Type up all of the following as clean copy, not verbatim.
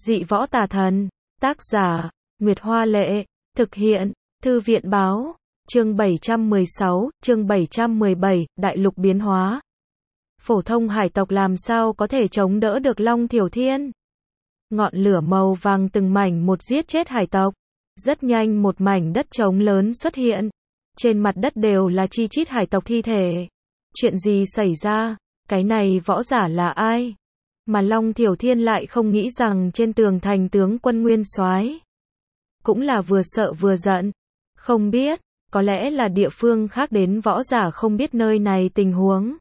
Dị võ tà thần. Tác giả, Nguyệt Hoa Lệ. Thực hiện, Thư viện Báo. Chương 716, chương 717, Đại lục biến hóa. Phổ thông hải tộc làm sao có thể chống đỡ được Long Thiểu Thiên? Ngọn lửa màu vàng từng mảnh một giết chết hải tộc. Rất nhanh một mảnh đất trống lớn xuất hiện. Trên mặt đất đều là chi chít hải tộc thi thể. Chuyện gì xảy ra? Cái này võ giả là ai? Mà Long Thiểu Thiên lại không nghĩ rằng trên tường thành tướng quân Nguyên Soái cũng là vừa sợ vừa giận. Không biết, có lẽ là địa phương khác đến võ giả không biết nơi này tình huống.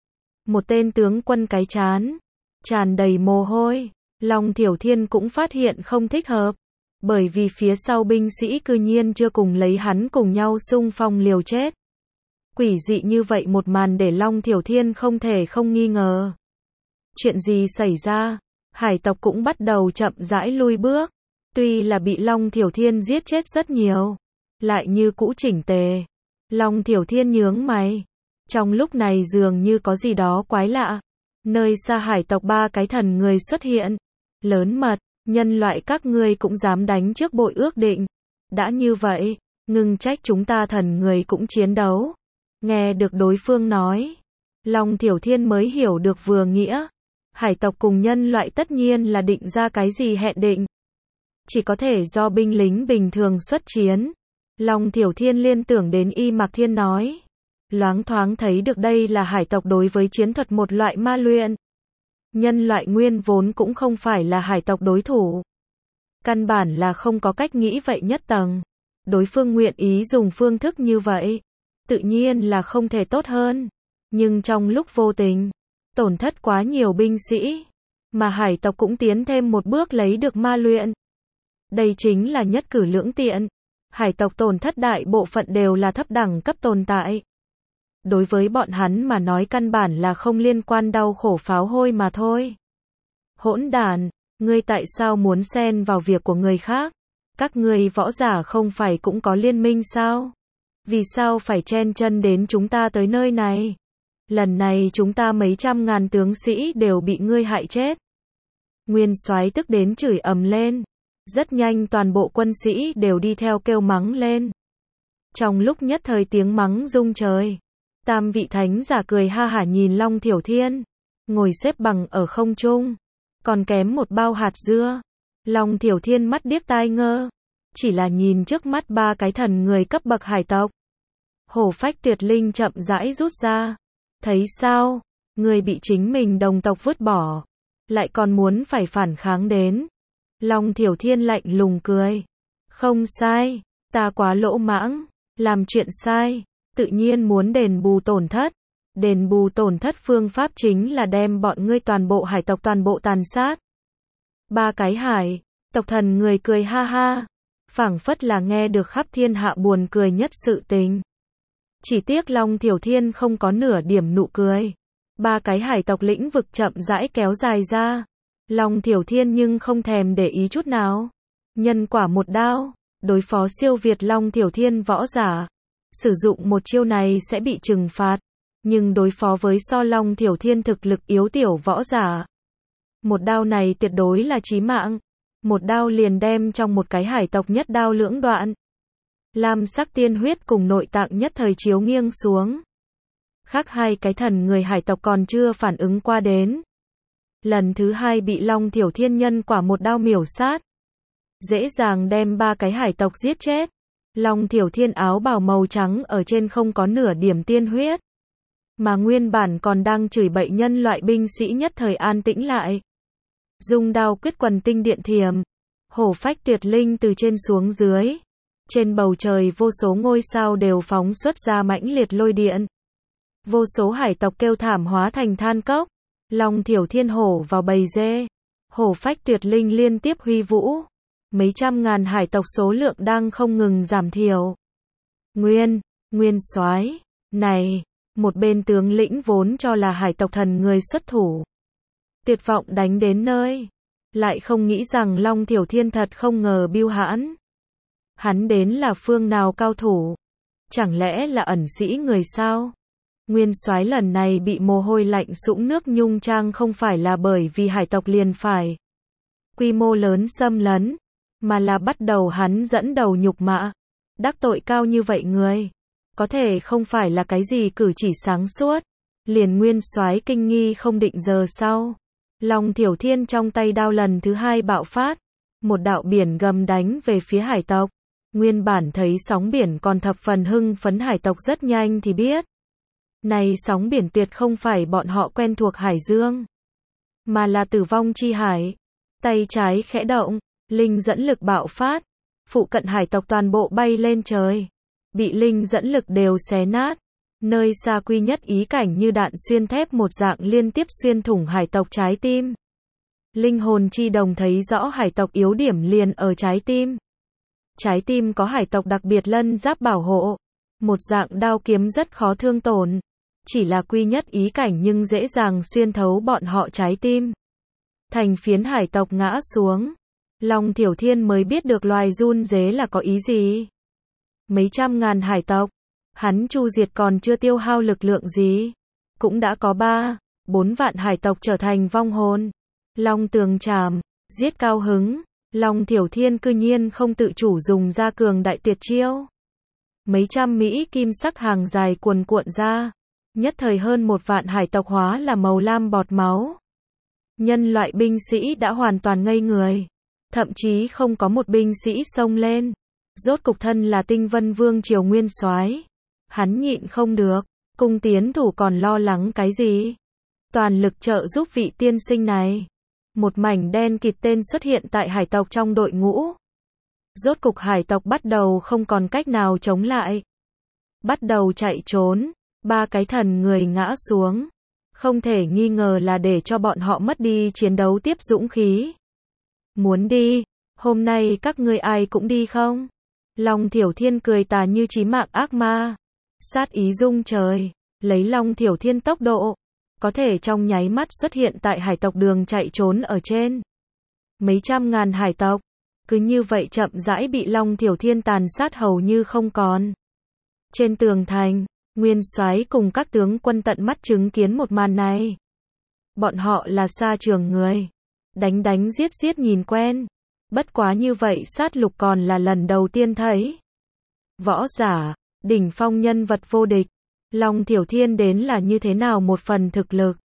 Một tên tướng quân cái trán tràn đầy mồ hôi. Long Thiểu Thiên cũng phát hiện không thích hợp. Bởi vì phía sau binh sĩ cư nhiên chưa cùng lấy hắn cùng nhau xung phong liều chết. Quỷ dị như vậy một màn để Long Thiểu Thiên không thể không nghi ngờ. Chuyện gì xảy ra? Hải tộc cũng bắt đầu chậm rãi lui bước. Tuy là bị Long Thiểu Thiên giết chết rất nhiều, lại như cũ chỉnh tề. Long Thiểu Thiên nhướng mày. Trong lúc này dường như có gì đó quái lạ. Nơi xa hải tộc ba cái thần người xuất hiện. Lớn mật, nhân loại các ngươi cũng dám đánh trước bội ước định. Đã như vậy, ngừng trách chúng ta thần người cũng chiến đấu. Nghe được đối phương nói, Long Thiểu Thiên mới hiểu được vừa nghĩa. Hải tộc cùng nhân loại tất nhiên là định ra cái gì hẹn định. Chỉ có thể do binh lính bình thường xuất chiến. Long Thiểu Thiên liên tưởng đến Y Mạc Thiên nói. Loáng thoáng thấy được đây là hải tộc đối với chiến thuật một loại ma luyện. Nhân loại nguyên vốn cũng không phải là hải tộc đối thủ. Căn bản là không có cách nghĩ vậy nhất tầng. Đối phương nguyện ý dùng phương thức như vậy. Tự nhiên là không thể tốt hơn. Nhưng trong lúc vô tình, tổn thất quá nhiều binh sĩ. Mà hải tộc cũng tiến thêm một bước lấy được ma luyện. Đây chính là nhất cử lưỡng tiện. Hải tộc tổn thất đại bộ phận đều là thấp đẳng cấp tồn tại. Đối với bọn hắn mà nói căn bản là không liên quan đau khổ pháo hôi mà thôi. Hỗn đản, ngươi tại sao muốn xen vào việc của người khác? Các ngươi võ giả không phải cũng có liên minh sao? Vì sao phải chen chân đến chúng ta tới nơi này? Lần này chúng ta mấy trăm ngàn tướng sĩ đều bị ngươi hại chết. Nguyên Soái tức đến chửi ầm lên. Rất nhanh toàn bộ quân sĩ đều đi theo kêu mắng lên. Trong lúc nhất thời tiếng mắng rung trời. Tam vị thánh giả cười ha hả nhìn Long Thiểu Thiên. Ngồi xếp bằng ở không trung. Còn kém một bao hạt dưa. Long Thiểu Thiên mắt điếc tai ngơ. Chỉ là nhìn trước mắt ba cái thần người cấp bậc hải tộc. Hổ phách tuyệt linh chậm rãi rút ra. Thấy sao? Người bị chính mình đồng tộc vứt bỏ. Lại còn muốn phải phản kháng đến. Long Thiểu Thiên lạnh lùng cười. Không sai. Ta quá lỗ mãng. Làm chuyện sai. Tự nhiên muốn đền bù tổn thất. Đền bù tổn thất phương pháp chính là đem bọn ngươi toàn bộ hải tộc toàn bộ tàn sát. Ba cái hải tộc thần người cười ha ha. Phảng phất là nghe được khắp thiên hạ buồn cười nhất sự tình. Chỉ tiếc Long Thiểu Thiên không có nửa điểm nụ cười. Ba cái hải tộc lĩnh vực chậm rãi kéo dài ra. Long Thiểu Thiên nhưng không thèm để ý chút nào. Nhân quả một đao, đối phó siêu việt Long Thiểu Thiên võ giả. Sử dụng một chiêu này sẽ bị trừng phạt. Nhưng đối phó với so Long Thiểu Thiên thực lực yếu tiểu võ giả. Một đao này tuyệt đối là chí mạng. Một đao liền đem trong một cái hải tộc nhất đao lưỡng đoạn. Lam sắc tiên huyết cùng nội tạng nhất thời chiếu nghiêng xuống. Khác hai cái thần người hải tộc còn chưa phản ứng qua đến. Lần thứ hai bị Long Thiểu Thiên nhân quả một đao miểu sát. Dễ dàng đem ba cái hải tộc giết chết. Long Thiểu Thiên áo bào màu trắng ở trên không có nửa điểm tiên huyết. Mà nguyên bản còn đang chửi bậy nhân loại binh sĩ nhất thời an tĩnh lại. Dùng đao quyết quần tinh điện thiểm. Hổ phách tuyệt linh từ trên xuống dưới. Trên bầu trời vô số ngôi sao đều phóng xuất ra mãnh liệt lôi điện. Vô số hải tộc kêu thảm hóa thành than cốc. Long Thiểu Thiên hổ vào bầy dê. Hổ phách tuyệt linh liên tiếp huy vũ. Mấy trăm ngàn hải tộc số lượng đang không ngừng giảm thiểu. Nguyên Soái, này, một bên tướng lĩnh vốn cho là hải tộc thần người xuất thủ. Tuyệt vọng đánh đến nơi. Lại không nghĩ rằng Long Thiểu Thiên thật không ngờ bưu hãn. Hắn đến là phương nào cao thủ? Chẳng lẽ là ẩn sĩ người sao? Nguyên Soái lần này bị mồ hôi lạnh sũng nước nhung trang không phải là bởi vì hải tộc liền phải quy mô lớn xâm lấn, mà là bắt đầu hắn dẫn đầu nhục mạ. Đắc tội cao như vậy người, có thể không phải là cái gì cử chỉ sáng suốt. Liền nguyên soái kinh nghi không định giờ sau. Long Thiểu Thiên trong tay đao lần thứ hai bạo phát. Một đạo biển gầm đánh về phía hải tộc. Nguyên bản thấy sóng biển còn thập phần hưng phấn hải tộc rất nhanh thì biết. Này sóng biển tuyệt không phải bọn họ quen thuộc hải dương, mà là tử vong chi hải. Tay trái khẽ động, linh dẫn lực bạo phát. Phụ cận hải tộc toàn bộ bay lên trời. Bị linh dẫn lực đều xé nát. Nơi xa quy nhất ý cảnh như đạn xuyên thép một dạng liên tiếp xuyên thủng hải tộc trái tim. Linh hồn chi đồng thấy rõ hải tộc yếu điểm liền ở trái tim. Trái tim có hải tộc đặc biệt lân giáp bảo hộ. Một dạng đao kiếm rất khó thương tổn. Chỉ là quy nhất ý cảnh nhưng dễ dàng xuyên thấu bọn họ trái tim. Thành phiến hải tộc ngã xuống. Long Thiểu Thiên mới biết được loài run dế là có ý gì. Mấy trăm ngàn hải tộc. Hắn chu diệt còn chưa tiêu hao lực lượng gì. Cũng đã có 3-4 vạn hải tộc trở thành vong hồn. Long tường trảm, giết cao hứng. Long Thiểu Thiên cư nhiên không tự chủ dùng ra cường đại tuyệt chiêu. Mấy trăm Mỹ kim sắc hàng dài cuồn cuộn ra. Nhất thời hơn 1 vạn hải tộc hóa là màu lam bọt máu. Nhân loại binh sĩ đã hoàn toàn ngây người. Thậm chí không có một binh sĩ xông lên. Rốt cục thân là Tinh Vân Vương triều nguyên soái. Hắn nhịn không được. Cung tiến thủ còn lo lắng cái gì? Toàn lực trợ giúp vị tiên sinh này. Một mảnh đen kịt tên xuất hiện tại hải tộc trong đội ngũ. Rốt cục hải tộc bắt đầu không còn cách nào chống lại. Bắt đầu chạy trốn. 3 cái thần người ngã xuống. Không thể nghi ngờ là để cho bọn họ mất đi chiến đấu tiếp dũng khí. Muốn đi, hôm nay các ngươi ai cũng đi không? Long Thiểu Thiên cười tà như chí mạng ác ma. Sát ý rung trời, lấy Long Thiểu Thiên tốc độ, có thể trong nháy mắt xuất hiện tại hải tộc đường chạy trốn ở trên. Mấy trăm ngàn hải tộc, cứ như vậy chậm rãi bị Long Thiểu Thiên tàn sát hầu như không còn. Trên tường thành, nguyên soái cùng các tướng quân tận mắt chứng kiến một màn này. Bọn họ là xa trường người. Đánh giết giết nhìn quen. Bất quá như vậy sát lục còn là lần đầu tiên thấy. Võ giả, đỉnh phong nhân vật vô địch. Long Thiểu Thiên đến là như thế nào một phần thực lực.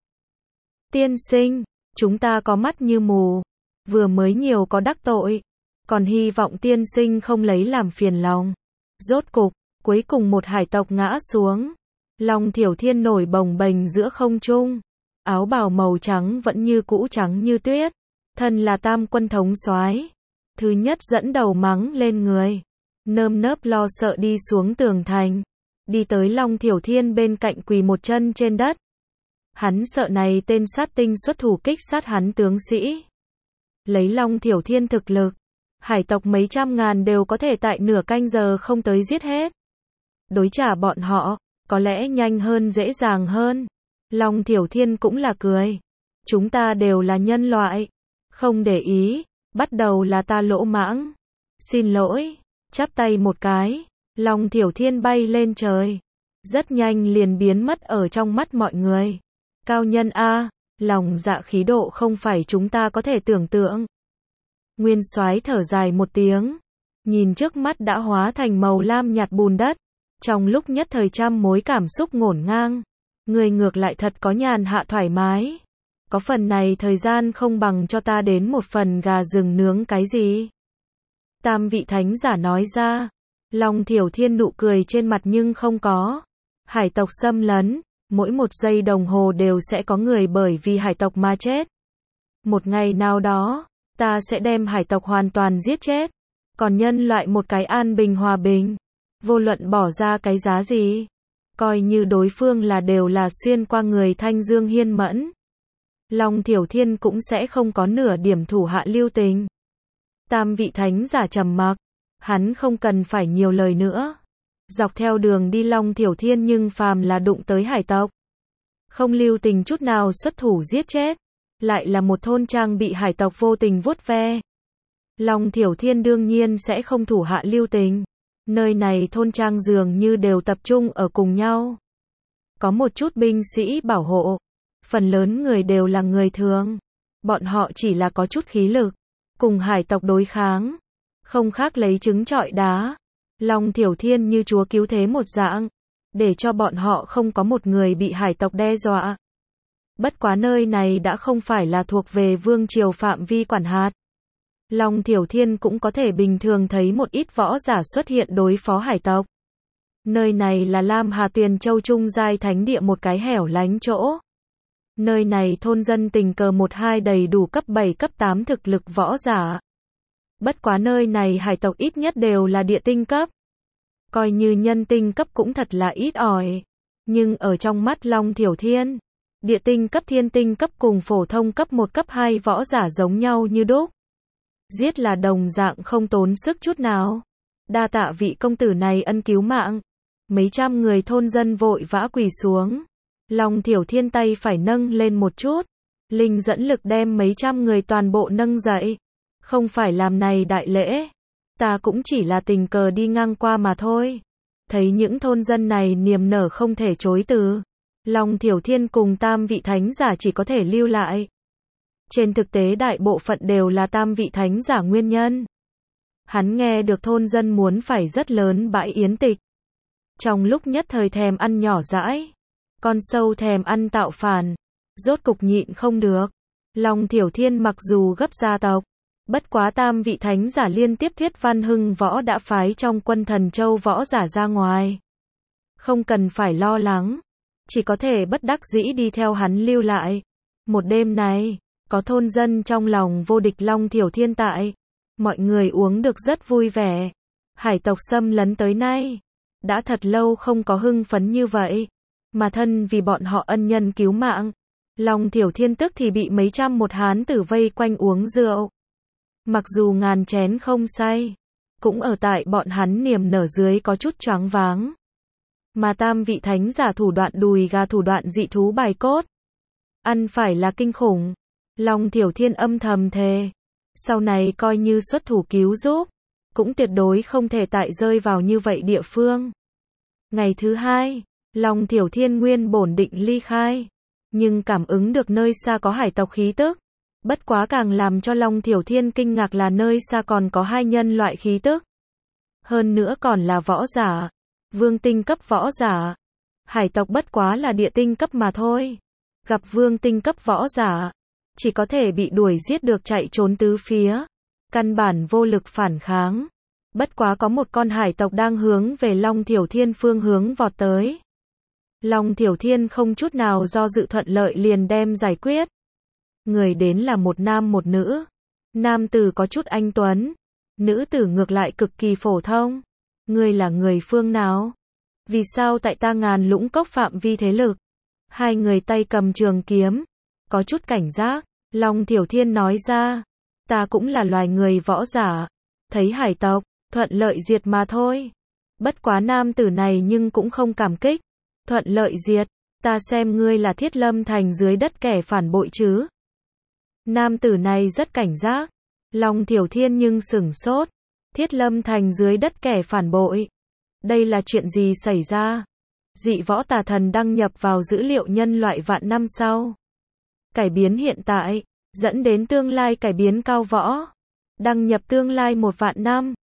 Tiên sinh, chúng ta có mắt như mù. Vừa mới nhiều có đắc tội. Còn hy vọng tiên sinh không lấy làm phiền lòng. Rốt cục, cuối cùng một hải tộc ngã xuống. Long Thiểu Thiên nổi bồng bềnh giữa không trung. Áo bào màu trắng vẫn như cũ trắng như tuyết. Thân là tam quân thống soái. Thứ nhất dẫn đầu mắng lên người. Nơm nớp lo sợ đi xuống tường thành. Đi tới Long Thiểu Thiên bên cạnh quỳ một chân trên đất. Hắn sợ này tên sát tinh xuất thủ kích sát hắn tướng sĩ. Lấy Long Thiểu Thiên thực lực. Hải tộc mấy trăm ngàn đều có thể tại nửa canh giờ không tới giết hết. Đối trả bọn họ, có lẽ nhanh hơn dễ dàng hơn. Long Thiểu Thiên cũng là cười. Chúng ta đều là nhân loại. Không để ý, bắt đầu là ta lỗ mãng. Xin lỗi, chắp tay một cái. Long Thiểu Thiên bay lên trời. Rất nhanh liền biến mất ở trong mắt mọi người. Cao nhân A, lòng dạ khí độ không phải chúng ta có thể tưởng tượng. Nguyên soái thở dài một tiếng. Nhìn trước mắt đã hóa thành màu lam nhạt bùn đất. Trong lúc nhất thời trăm mối cảm xúc ngổn ngang. Người ngược lại thật có nhàn hạ thoải mái. Có phần này thời gian không bằng cho ta đến một phần gà rừng nướng cái gì. Tam vị thánh giả nói ra. Long Thiểu Thiên nụ cười trên mặt nhưng không có. Hải tộc xâm lấn, mỗi một giây đồng hồ đều sẽ có người bởi vì hải tộc mà chết. Một ngày nào đó, ta sẽ đem hải tộc hoàn toàn giết chết. Còn nhân loại một cái an bình hòa bình. Vô luận bỏ ra cái giá gì. Coi như đối phương là đều là xuyên qua người Thanh Dương Hiên Mẫn. Long Thiểu Thiên cũng sẽ không có nửa điểm thủ hạ lưu tình. Tam vị thánh giả trầm mặc. Hắn không cần phải nhiều lời nữa. Dọc theo đường đi Long Thiểu Thiên nhưng phàm là đụng tới hải tộc. Không lưu tình chút nào xuất thủ giết chết. Lại là một thôn trang bị hải tộc vô tình vuốt ve. Long Thiểu Thiên đương nhiên sẽ không thủ hạ lưu tình. Nơi này thôn trang dường như đều tập trung ở cùng nhau. Có một chút binh sĩ bảo hộ. Phần lớn người đều là người thường. Bọn họ chỉ là có chút khí lực. cùng hải tộc đối kháng, không khác lấy trứng trọi đá. Long Thiểu Thiên như chúa cứu thế một dạng, để cho bọn họ không có một người bị hải tộc đe dọa. Bất quá nơi này đã không phải là thuộc về vương triều phạm vi quản hạt. Long Thiểu Thiên cũng có thể bình thường thấy một ít võ giả xuất hiện đối phó hải tộc. Nơi này là Lam Hà Tuyền Châu Trung giai thánh địa, một cái hẻo lánh chỗ. Nơi này thôn dân tình cờ một hai đầy đủ cấp 7 cấp 8 thực lực võ giả. Bất quá nơi này hải tộc ít nhất đều là địa tinh cấp. Coi như nhân tinh cấp cũng thật là ít ỏi. Nhưng ở trong mắt Long Thiểu Thiên, địa tinh cấp thiên tinh cấp cùng phổ thông cấp 1 cấp 2 võ giả giống nhau như đúc. Giết là đồng dạng không tốn sức chút nào. Đa tạ vị công tử này ân cứu mạng. Mấy trăm người thôn dân vội vã quỳ xuống. Long Thiểu Thiên tay phải nâng lên một chút. Linh dẫn lực đem mấy trăm người toàn bộ nâng dậy. Không phải làm này đại lễ. Ta cũng chỉ là tình cờ đi ngang qua mà thôi. Thấy những thôn dân này niềm nở không thể chối từ. Long Thiểu Thiên cùng tam vị thánh giả chỉ có thể lưu lại. Trên thực tế đại bộ phận đều là tam vị thánh giả nguyên nhân. Hắn nghe được thôn dân muốn phải rất lớn bãi yến tịch. Trong lúc nhất thời thèm ăn nhỏ dãi. Con sâu thèm ăn tạo phản. Rốt cục nhịn không được. Long Thiểu Thiên mặc dù gấp gia tộc. Bất quá tam vị thánh giả liên tiếp thuyết văn hưng võ đã phái trong quân Thần Châu võ giả ra ngoài. Không cần phải lo lắng. Chỉ có thể bất đắc dĩ đi theo hắn lưu lại. Một đêm này, có thôn dân trong lòng vô địch Long Thiểu Thiên tại. Mọi người uống được rất vui vẻ. Hải tộc xâm lấn tới nay. Đã thật lâu không có hưng phấn như vậy. Mà thân vì bọn họ ân nhân cứu mạng. Long Thiểu Thiên tức thì bị mấy trăm một hán tử vây quanh uống rượu. Mặc dù ngàn chén không say. Cũng ở tại bọn hắn niềm nở dưới có chút choáng váng. Mà tam vị thánh giả thủ đoạn đùi gà thủ đoạn dị thú bài cốt. Ăn phải là kinh khủng. Long Thiểu Thiên âm thầm thề. Sau này coi như xuất thủ cứu giúp. Cũng tuyệt đối không thể tại rơi vào như vậy địa phương. Ngày thứ hai, Long Thiểu Thiên nguyên bổn định ly khai. Nhưng cảm ứng được nơi xa có hải tộc khí tức. Bất quá càng làm cho Long Thiểu Thiên kinh ngạc là nơi xa còn có hai nhân loại khí tức. Hơn nữa còn là võ giả. Vương tinh cấp võ giả. Hải tộc bất quá là địa tinh cấp mà thôi. Gặp vương tinh cấp võ giả. Chỉ có thể bị đuổi giết được chạy trốn tứ phía. Căn bản vô lực phản kháng. Bất quá có một con hải tộc đang hướng về Long Thiểu Thiên phương hướng vọt tới. Long Thiểu Thiên không chút nào do dự thuận lợi liền đem giải quyết. Người đến là một nam một nữ. Nam tử có chút anh tuấn. Nữ tử ngược lại cực kỳ phổ thông. Ngươi là người phương nào? Vì sao tại ta Ngàn Lũng Cốc phạm vi thế lực? Hai người tay cầm trường kiếm. Có chút cảnh giác. Long Thiểu Thiên nói ra. Ta cũng là loài người võ giả. Thấy hải tộc, thuận lợi diệt mà thôi. Bất quá nam tử này nhưng cũng không cảm kích. Thuận lợi diệt. Ta xem ngươi là Thiết Lâm Thành dưới đất kẻ phản bội chứ. Nam tử này rất cảnh giác. Long Thiểu Thiên nhưng sửng sốt. Thiết Lâm Thành dưới đất kẻ phản bội. Đây là chuyện gì xảy ra? Dị võ tà thần đăng nhập vào dữ liệu nhân loại vạn năm sau. Cải biến hiện tại, dẫn đến tương lai cải biến cao võ. Đăng nhập tương lai 1 vạn năm.